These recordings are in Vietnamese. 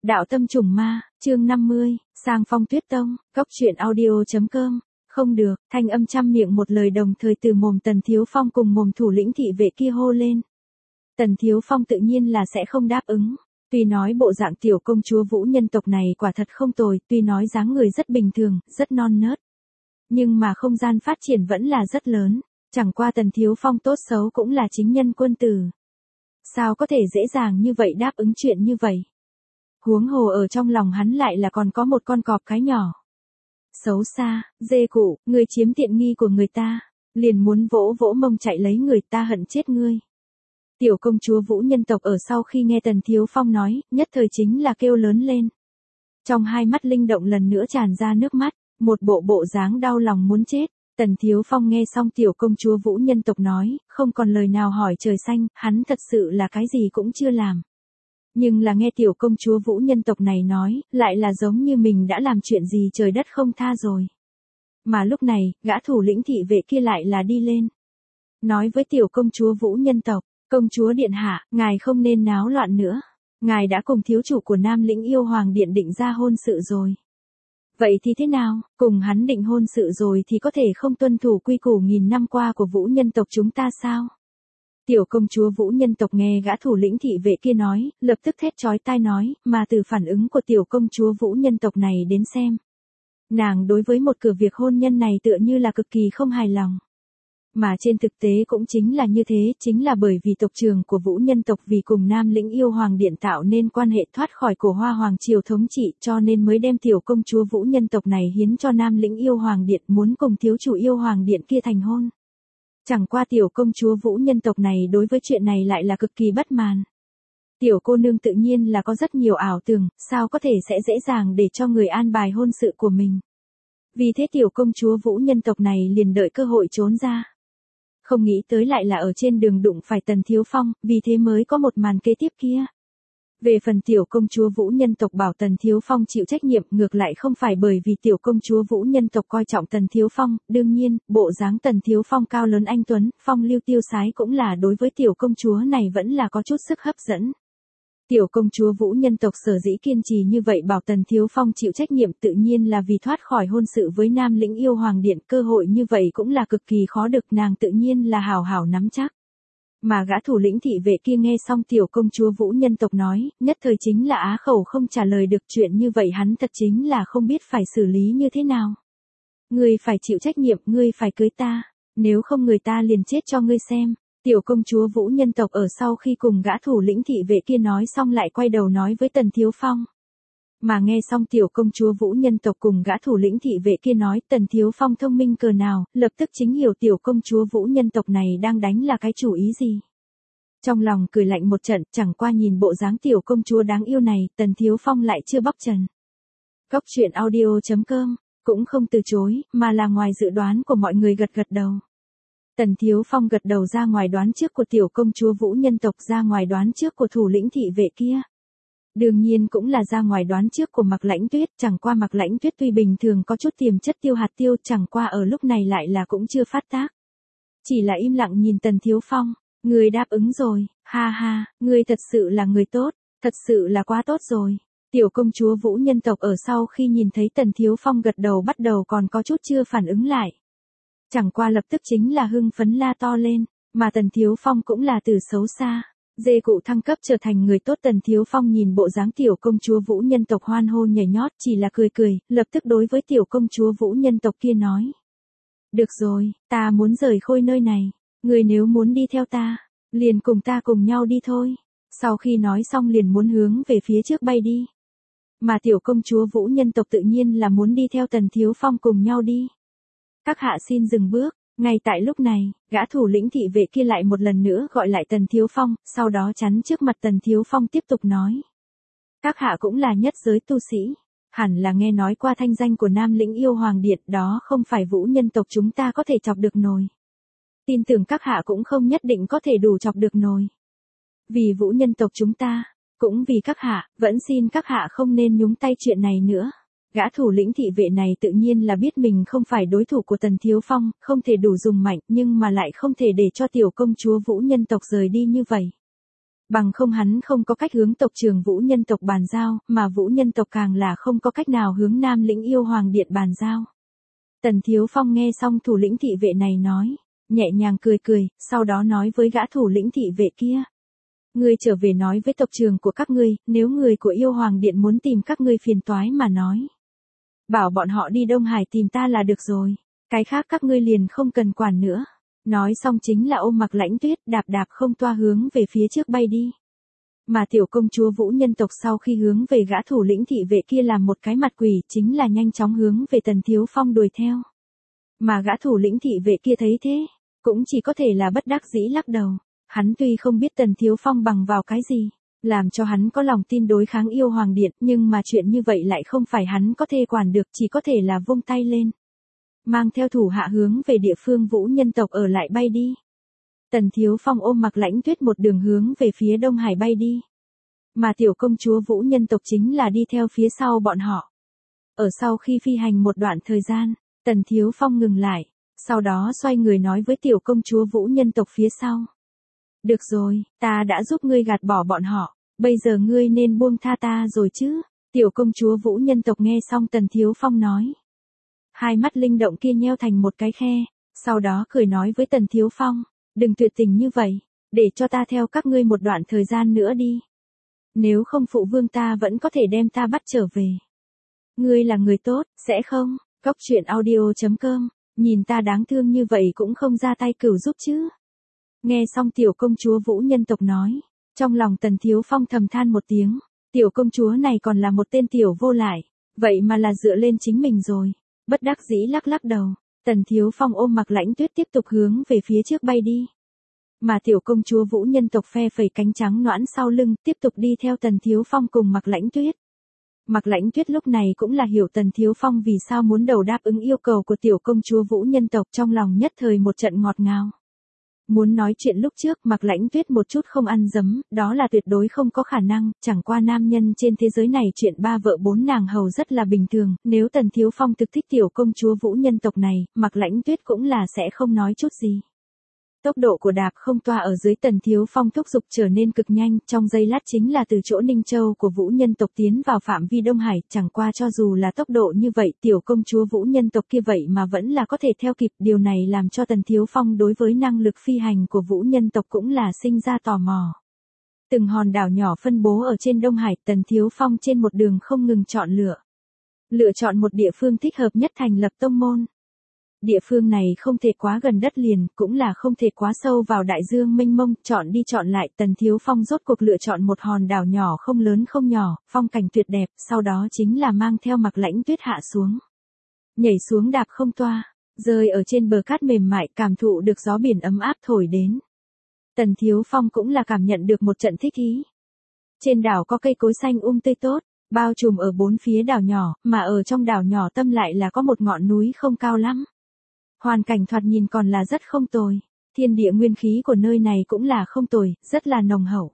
Đạo tâm trùng ma, chương 50, sang phong tuyết tông, góc truyện audio.com. Không được, thanh âm trăm miệng một lời đồng thời từ mồm Tần Thiếu Phong cùng mồm thủ lĩnh thị vệ kia hô lên. Tần Thiếu Phong tự nhiên là sẽ không đáp ứng. Tuy nói bộ dạng tiểu công chúa vũ nhân tộc này quả thật không tồi, tuy nói dáng người rất bình thường, rất non nớt. Nhưng mà không gian phát triển vẫn là rất lớn, chẳng qua Tần Thiếu Phong tốt xấu cũng là chính nhân quân tử. Sao có thể dễ dàng như vậy đáp ứng chuyện như vậy? Huống hồ ở trong lòng hắn lại là còn có một con cọp cái nhỏ. Xấu xa, dê cụ, ngươi chiếm tiện nghi của người ta, liền muốn vỗ vỗ mông chạy lấy người ta hận chết ngươi. Tiểu công chúa vũ nhân tộc ở sau khi nghe Tần Thiếu Phong nói, nhất thời chính là kêu lớn lên. Trong hai mắt linh động lần nữa tràn ra nước mắt, một bộ dáng đau lòng muốn chết. Tần Thiếu Phong nghe xong tiểu công chúa vũ nhân tộc nói, không còn lời nào hỏi trời xanh, hắn thật sự là cái gì cũng chưa làm. Nhưng là nghe tiểu công chúa vũ nhân tộc này nói, lại là giống như mình đã làm chuyện gì trời đất không tha rồi. Mà lúc này, gã thủ lĩnh thị vệ kia lại là đi lên. Nói với tiểu công chúa vũ nhân tộc, công chúa điện hạ, ngài không nên náo loạn nữa. Ngài đã cùng thiếu chủ của Nam Lĩnh Yêu Hoàng Điện định ra hôn sự rồi. Vậy thì thế nào, cùng hắn định hôn sự rồi thì có thể không tuân thủ quy củ nghìn năm qua của vũ nhân tộc chúng ta sao? Tiểu công chúa vũ nhân tộc nghe gã thủ lĩnh thị vệ kia nói, lập tức thét chói tai nói, mà từ phản ứng của tiểu công chúa vũ nhân tộc này đến xem. Nàng đối với một cửa việc hôn nhân này tựa như là cực kỳ không hài lòng. Mà trên thực tế cũng chính là như thế, chính là bởi vì tộc trưởng của vũ nhân tộc vì cùng Nam Lĩnh Yêu Hoàng Điện tạo nên quan hệ thoát khỏi cổ Hoa Hoàng Triều thống trị cho nên mới đem tiểu công chúa vũ nhân tộc này hiến cho Nam Lĩnh Yêu Hoàng Điện muốn cùng thiếu chủ Yêu Hoàng Điện kia thành hôn. Chẳng qua tiểu công chúa vũ nhân tộc này đối với chuyện này lại là cực kỳ bất mãn. Tiểu cô nương tự nhiên là có rất nhiều ảo tưởng, sao có thể sẽ dễ dàng để cho người an bài hôn sự của mình. Vì thế tiểu công chúa vũ nhân tộc này liền đợi cơ hội trốn ra. Không nghĩ tới lại là ở trên đường đụng phải Tần Thiếu Phong, vì thế mới có một màn kế tiếp kia. Về phần tiểu công chúa vũ nhân tộc bảo Tần Thiếu Phong chịu trách nhiệm ngược lại không phải bởi vì tiểu công chúa vũ nhân tộc coi trọng Tần Thiếu Phong, đương nhiên, bộ dáng Tần Thiếu Phong cao lớn anh tuấn, phong lưu tiêu sái cũng là đối với tiểu công chúa này vẫn là có chút sức hấp dẫn. Tiểu công chúa vũ nhân tộc sở dĩ kiên trì như vậy bảo Tần Thiếu Phong chịu trách nhiệm tự nhiên là vì thoát khỏi hôn sự với Nam Lĩnh Yêu Hoàng Điện, cơ hội như vậy cũng là cực kỳ khó được, nàng tự nhiên là hào hào nắm chắc. Mà gã thủ lĩnh thị vệ kia nghe xong tiểu công chúa vũ nhân tộc nói, nhất thời chính là á khẩu không trả lời được, chuyện như vậy hắn thật chính là không biết phải xử lý như thế nào. Ngươi phải chịu trách nhiệm, ngươi phải cưới ta, nếu không người ta liền chết cho ngươi xem. Tiểu công chúa vũ nhân tộc ở sau khi cùng gã thủ lĩnh thị vệ kia nói xong lại quay đầu nói với Tần Thiếu Phong. Mà nghe xong tiểu công chúa vũ nhân tộc cùng gã thủ lĩnh thị vệ kia nói, Tần Thiếu Phong thông minh cờ nào, lập tức chính hiểu tiểu công chúa vũ nhân tộc này đang đánh là cái chủ ý gì. Trong lòng cười lạnh một trận, chẳng qua nhìn bộ dáng tiểu công chúa đáng yêu này, Tần Thiếu Phong lại chưa bóc trần. Góc truyện audio.com, cũng không từ chối, mà là ngoài dự đoán của mọi người gật đầu. Tần Thiếu Phong gật đầu ra ngoài đoán trước của tiểu công chúa vũ nhân tộc, ra ngoài đoán trước của thủ lĩnh thị vệ kia. Đương nhiên cũng là ra ngoài đoán trước của Mạc Lãnh Tuyết, chẳng qua Mạc Lãnh Tuyết tuy bình thường có chút tiềm chất tiêu hạt tiêu, chẳng qua ở lúc này lại là cũng chưa phát tác. Chỉ là im lặng nhìn Tần Thiếu Phong, người đáp ứng rồi, ha ha, người thật sự là người tốt, thật sự là quá tốt rồi. Tiểu công chúa vũ nhân tộc ở sau khi nhìn thấy Tần Thiếu Phong gật đầu bắt đầu còn có chút chưa phản ứng lại. Chẳng qua lập tức chính là hưng phấn la to lên, mà Tần Thiếu Phong cũng là từ xấu xa. Dê cụ thăng cấp trở thành người tốt. Tần Thiếu Phong nhìn bộ dáng tiểu công chúa vũ nhân tộc hoan hô nhảy nhót chỉ là cười, lập tức đối với tiểu công chúa vũ nhân tộc kia nói. Được rồi, ta muốn rời khỏi nơi này, người nếu muốn đi theo ta, liền cùng ta cùng nhau đi thôi. Sau khi nói xong liền muốn hướng về phía trước bay đi. Mà tiểu công chúa vũ nhân tộc tự nhiên là muốn đi theo Tần Thiếu Phong cùng nhau đi. Các hạ xin dừng bước. Ngay tại lúc này, gã thủ lĩnh thị vệ kia lại một lần nữa gọi lại Tần Thiếu Phong, sau đó chắn trước mặt Tần Thiếu Phong tiếp tục nói. Các hạ cũng là nhất giới tu sĩ, hẳn là nghe nói qua thanh danh của Nam Lĩnh Yêu Hoàng Điện, đó không phải vũ nhân tộc chúng ta có thể chọc được nồi. Tin tưởng các hạ cũng không nhất định có thể đủ chọc được nồi. Vì vũ nhân tộc chúng ta, cũng vì các hạ, vẫn xin các hạ không nên nhúng tay chuyện này nữa. Gã thủ lĩnh thị vệ này tự nhiên là biết mình không phải đối thủ của Tần Thiếu Phong, không thể đủ dùng mạnh nhưng mà lại không thể để cho tiểu công chúa vũ nhân tộc rời đi như vậy. Bằng không hắn không có cách hướng tộc trưởng Vũ nhân tộc bàn giao, mà Vũ nhân tộc càng là không có cách nào hướng Nam lĩnh yêu hoàng điện bàn giao. Tần Thiếu Phong nghe xong thủ lĩnh thị vệ này nói, nhẹ nhàng cười cười, sau đó nói với gã thủ lĩnh thị vệ kia. Ngươi trở về nói với tộc trưởng của các ngươi, nếu người của yêu hoàng điện muốn tìm các ngươi phiền toái mà nói. Bảo bọn họ đi Đông Hải tìm ta là được rồi, cái khác các ngươi liền không cần quản nữa. Nói xong chính là ôm Mặc Lãnh Tuyết đạp đạp không toa hướng về phía trước bay đi. Mà tiểu công chúa Vũ nhân tộc sau khi hướng về gã thủ lĩnh thị vệ kia làm một cái mặt quỷ chính là nhanh chóng hướng về Tần Thiếu Phong đuổi theo. Mà gã thủ lĩnh thị vệ kia thấy thế, cũng chỉ có thể là bất đắc dĩ lắc đầu. Hắn tuy không biết Tần Thiếu Phong bằng vào cái gì, làm cho hắn có lòng tin đối kháng yêu hoàng điện, nhưng mà chuyện như vậy lại không phải hắn có thể quản được, chỉ có thể là vung tay lên. Mang theo thủ hạ hướng về địa phương Vũ nhân tộc ở lại bay đi. Tần Thiếu Phong ôm Mặc Lãnh Tuyết một đường hướng về phía Đông Hải bay đi. Mà tiểu công chúa Vũ nhân tộc chính là đi theo phía sau bọn họ. Ở sau khi phi hành một đoạn thời gian, Tần Thiếu Phong ngừng lại, sau đó xoay người nói với tiểu công chúa Vũ nhân tộc phía sau. Được rồi, ta đã giúp ngươi gạt bỏ bọn họ, bây giờ ngươi nên buông tha ta rồi chứ. Tiểu công chúa Vũ nhân tộc nghe xong Tần Thiếu Phong nói. Hai mắt linh động kia nheo thành một cái khe, sau đó cười nói với Tần Thiếu Phong, đừng tuyệt tình như vậy, để cho ta theo các ngươi một đoạn thời gian nữa đi. Nếu không phụ vương ta vẫn có thể đem ta bắt trở về. Ngươi là người tốt, sẽ không? Cóc truyện audio.com, nhìn ta đáng thương như vậy cũng không ra tay cửu giúp chứ. Nghe xong tiểu công chúa Vũ nhân tộc nói, trong lòng Tần Thiếu Phong thầm than một tiếng, tiểu công chúa này còn là một tên tiểu vô lại, vậy mà là dựa lên chính mình rồi. Bất đắc dĩ lắc lắc đầu, Tần Thiếu Phong ôm Mặc Lãnh Tuyết tiếp tục hướng về phía trước bay đi. Mà tiểu công chúa Vũ nhân tộc phe phẩy cánh trắng nõn sau lưng, tiếp tục đi theo Tần Thiếu Phong cùng Mặc Lãnh Tuyết. Mặc Lãnh Tuyết lúc này cũng là hiểu Tần Thiếu Phong vì sao muốn đầu đáp ứng yêu cầu của tiểu công chúa Vũ nhân tộc, trong lòng nhất thời một trận ngọt ngào. Muốn nói chuyện lúc trước Mặc Lãnh Tuyết một chút không ăn dấm, đó là tuyệt đối không có khả năng, chẳng qua nam nhân trên thế giới này chuyện ba vợ bốn nàng hầu rất là bình thường, nếu Tần Thiếu Phong thực thích tiểu công chúa Vũ nhân tộc này, Mặc Lãnh Tuyết cũng là sẽ không nói chút gì. Tốc độ của đạp không toa ở dưới Tần Thiếu Phong thúc giục trở nên cực nhanh, trong giây lát chính là từ chỗ Ninh Châu của Vũ nhân tộc tiến vào phạm vi Đông Hải, chẳng qua cho dù là tốc độ như vậy tiểu công chúa Vũ nhân tộc kia vậy mà vẫn là có thể theo kịp, điều này làm cho Tần Thiếu Phong đối với năng lực phi hành của Vũ nhân tộc cũng là sinh ra tò mò. Từng hòn đảo nhỏ phân bố ở trên Đông Hải, Tần Thiếu Phong trên một đường không ngừng chọn lựa. Lựa chọn một địa phương thích hợp nhất thành lập tông môn. Địa phương này không thể quá gần đất liền, cũng là không thể quá sâu vào đại dương mênh mông, chọn đi chọn lại, Tần Thiếu Phong rốt cuộc lựa chọn một hòn đảo nhỏ không lớn không nhỏ, phong cảnh tuyệt đẹp, sau đó chính là mang theo Mặc Lãnh Tuyết hạ xuống. Nhảy xuống đạp không toa, rơi ở trên bờ cát mềm mại, cảm thụ được gió biển ấm áp thổi đến. Tần Thiếu Phong cũng là cảm nhận được một trận thích ý. Trên đảo có cây cối xanh tươi tốt, bao trùm ở bốn phía đảo nhỏ, mà ở trong đảo nhỏ tâm lại là có một ngọn núi không cao lắm. Hoàn cảnh thoạt nhìn còn là rất không tồi, thiên địa nguyên khí của nơi này cũng là không tồi, rất là nồng hậu.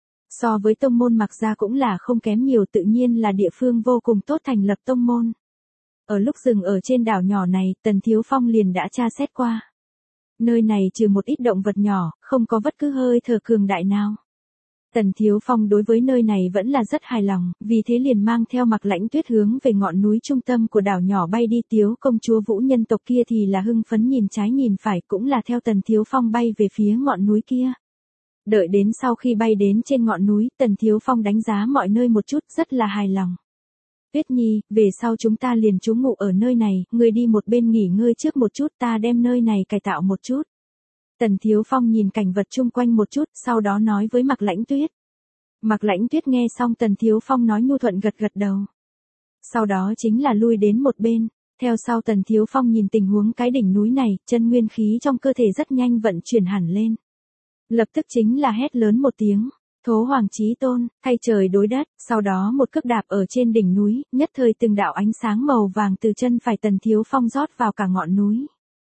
So với tông môn Mặc gia cũng là không kém nhiều, tự nhiên là địa phương vô cùng tốt thành lập tông môn. Ở lúc dừng ở trên đảo nhỏ này, Tần Thiếu Phong liền đã tra xét qua. Nơi này trừ một ít động vật nhỏ, không có bất cứ hơi thở cường đại nào. Tần Thiếu Phong đối với nơi này vẫn là rất hài lòng, vì thế liền mang theo Mặc Lãnh Tuyết hướng về ngọn núi trung tâm của đảo nhỏ bay đi, tiểu công chúa Vũ nhân tộc kia thì là hưng phấn nhìn trái nhìn phải, cũng là theo Tần Thiếu Phong bay về phía ngọn núi kia. Đợi đến sau khi bay đến trên ngọn núi, Tần Thiếu Phong đánh giá mọi nơi một chút, rất là hài lòng. Tuyết Nhi, về sau chúng ta liền trú ngụ ở nơi này, ngươi đi một bên nghỉ ngơi trước một chút, ta đem nơi này cải tạo một chút. Tần Thiếu Phong nhìn cảnh vật chung quanh một chút, sau đó nói với Mặc Lãnh Tuyết. Mặc Lãnh Tuyết nghe xong Tần Thiếu Phong nói nhu thuận gật gật đầu. Sau đó chính là lui đến một bên, theo sau Tần Thiếu Phong nhìn tình huống cái đỉnh núi này, chân nguyên khí trong cơ thể rất nhanh vận chuyển hẳn lên. Lập tức chính là hét lớn một tiếng, Thố Hoàng Chí Tôn, thay trời đối đất, sau đó một cước đạp ở trên đỉnh núi, nhất thời từng đạo ánh sáng màu vàng từ chân phải Tần Thiếu Phong rót vào cả ngọn núi.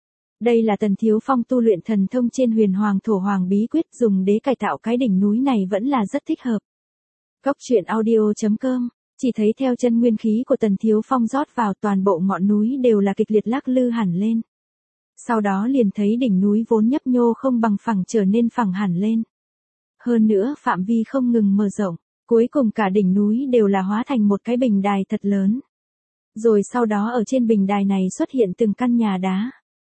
Đây là Tần Thiếu Phong tu luyện thần thông trên Huyền Hoàng Thổ Hoàng bí quyết, dùng để cải tạo cái đỉnh núi này vẫn là rất thích hợp. Cóc truyện audio.com, chỉ thấy theo chân nguyên khí của Tần Thiếu Phong rót vào, toàn bộ ngọn núi đều là kịch liệt lắc lư hẳn lên. Sau đó liền thấy đỉnh núi vốn nhấp nhô không bằng phẳng trở nên phẳng hẳn lên. Hơn nữa phạm vi không ngừng mở rộng, cuối cùng cả đỉnh núi đều là hóa thành một cái bình đài thật lớn. Rồi sau đó ở trên bình đài này xuất hiện từng căn nhà đá.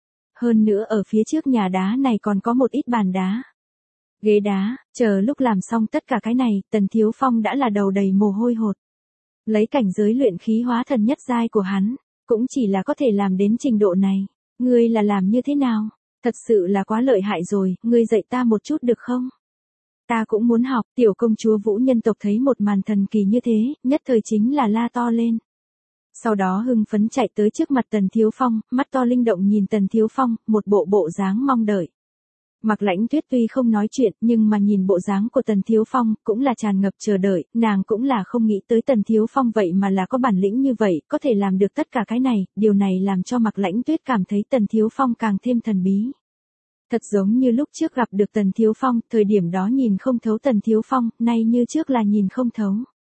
Hơn nữa ở phía trước nhà đá này còn có một ít bàn đá, ghế đá, chờ lúc làm xong tất cả cái này, Tần Thiếu Phong đã là đầu đầy mồ hôi hột. Lấy cảnh giới luyện khí hóa thần nhất giai của hắn, cũng chỉ là có thể làm đến trình độ này. Ngươi là làm như thế nào? Thật sự là quá lợi hại rồi, ngươi dạy ta một chút được không? Ta cũng muốn học. Tiểu công chúa Vũ nhân tộc thấy một màn thần kỳ như thế, nhất thời chính là la to lên. Sau đó hưng phấn chạy tới trước mặt Tần Thiếu Phong, mắt to linh động nhìn Tần Thiếu Phong, một bộ dáng mong đợi. Mạc Lãnh Tuyết tuy không nói chuyện, nhưng mà nhìn bộ dáng của Tần Thiếu Phong, cũng là tràn ngập chờ đợi, nàng cũng là không nghĩ tới Tần Thiếu Phong vậy mà là có bản lĩnh như vậy, có thể làm được tất cả cái này, điều này làm cho Mạc Lãnh Tuyết cảm thấy Tần Thiếu Phong càng thêm thần bí. Thật giống như lúc trước gặp được Tần Thiếu Phong, thời điểm đó nhìn không thấu Tần Thiếu Phong, nay như trước là nhìn không thấu.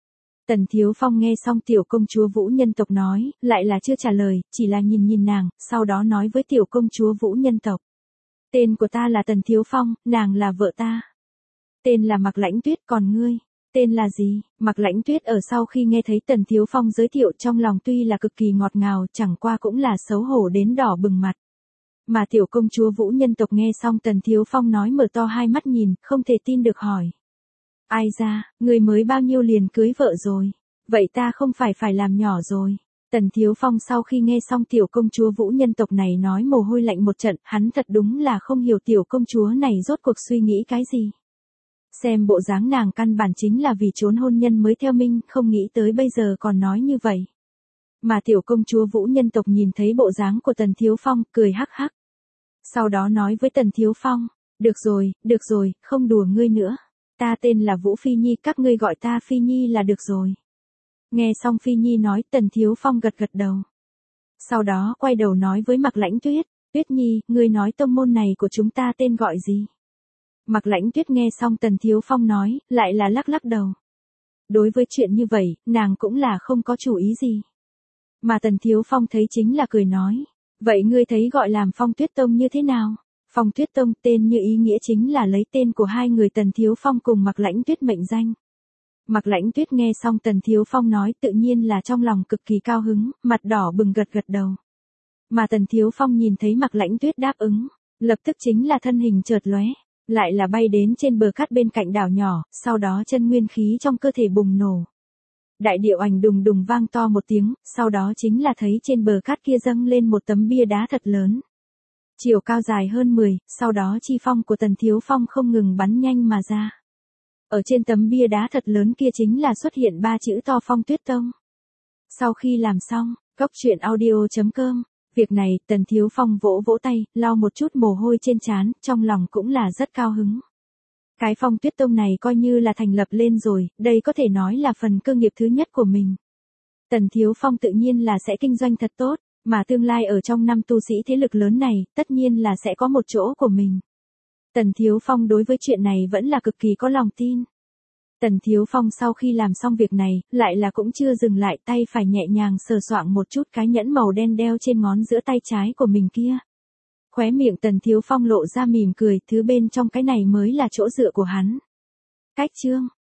Tần Thiếu Phong nghe xong tiểu công chúa Vũ nhân tộc nói, lại là chưa trả lời, chỉ là nhìn nàng, sau đó nói với tiểu công chúa Vũ nhân tộc. Tên của ta là Tần Thiếu Phong, nàng là vợ ta. Tên là Mạc Lãnh Tuyết, còn ngươi, tên là gì? Mạc Lãnh Tuyết ở sau khi nghe thấy Tần Thiếu Phong giới thiệu trong lòng tuy là cực kỳ ngọt ngào, chẳng qua cũng là xấu hổ đến đỏ bừng mặt. Mà tiểu công chúa Vũ nhân tộc nghe xong Tần Thiếu Phong nói mở to hai mắt nhìn, không thể tin được hỏi. Ai ra, người mới bao nhiêu liền cưới vợ rồi? Vậy ta không phải làm nhỏ rồi. Tần Thiếu Phong sau khi nghe xong tiểu công chúa Vũ nhân tộc này nói mồ hôi lạnh một trận, hắn thật đúng là không hiểu tiểu công chúa này rốt cuộc suy nghĩ cái gì. Xem bộ dáng nàng căn bản chính là vì trốn hôn nhân mới theo minh, không nghĩ tới bây giờ còn nói như vậy. Mà tiểu công chúa Vũ nhân tộc nhìn thấy bộ dáng của Tần Thiếu Phong, cười hắc hắc. Sau đó nói với Tần Thiếu Phong, được rồi, không đùa ngươi nữa. Ta tên là Vũ Phi Nhi, các ngươi gọi ta Phi Nhi là được rồi. Nghe xong Phi Nhi nói, Tần Thiếu Phong gật đầu. Sau đó quay đầu nói với Mạc Lãnh Tuyết, Tuyết Nhi, ngươi nói tông môn này của chúng ta tên gọi gì? Mạc Lãnh Tuyết nghe xong Tần Thiếu Phong nói, lại là lắc đầu. Đối với chuyện như vậy, nàng cũng là không có chủ ý gì. Mà Tần Thiếu Phong thấy chính là cười nói, vậy ngươi thấy gọi làm Phong Tuyết Tông như thế nào? Phong Tuyết Tông tên như ý nghĩa chính là lấy tên của hai người Tần Thiếu Phong cùng Mạc Lãnh Tuyết mệnh danh. Mạc Lãnh Tuyết nghe xong Tần Thiếu Phong nói tự nhiên là trong lòng cực kỳ cao hứng, mặt đỏ bừng gật đầu. Mà Tần Thiếu Phong nhìn thấy Mạc Lãnh Tuyết đáp ứng, lập tức chính là thân hình chợt lóe, lại là bay đến trên bờ cát bên cạnh đảo nhỏ, sau đó chân nguyên khí trong cơ thể bùng nổ. Đại điệu ảnh đùng đùng vang to một tiếng, sau đó chính là thấy trên bờ cát kia dâng lên một tấm bia đá thật lớn. Chiều cao dài hơn 10, sau đó chi phong của Tần Thiếu Phong không ngừng bắn nhanh mà ra. Ở trên tấm bia đá thật lớn kia chính là xuất hiện 3 chữ to Phong Tuyết Tông. Sau khi làm xong, coctruyện.audio.com, việc này Tần Thiếu Phong vỗ tay, lau một chút mồ hôi trên trán, trong lòng cũng là rất cao hứng. Cái Phong Tuyết Tông này coi như là thành lập lên rồi, đây có thể nói là phần cơ nghiệp thứ nhất của mình. Tần Thiếu Phong tự nhiên là sẽ kinh doanh thật tốt, mà tương lai ở trong năm tu sĩ thế lực lớn này, tất nhiên là sẽ có một chỗ của mình. Tần Thiếu Phong đối với chuyện này vẫn là cực kỳ có lòng tin. Tần Thiếu Phong sau khi làm xong việc này, lại là cũng chưa dừng lại, tay phải nhẹ nhàng sờ soạng một chút cái nhẫn màu đen đeo trên ngón giữa tay trái của mình kia. Khóe miệng Tần Thiếu Phong lộ ra mỉm cười, thứ bên trong cái này mới là chỗ dựa của hắn. Cách chương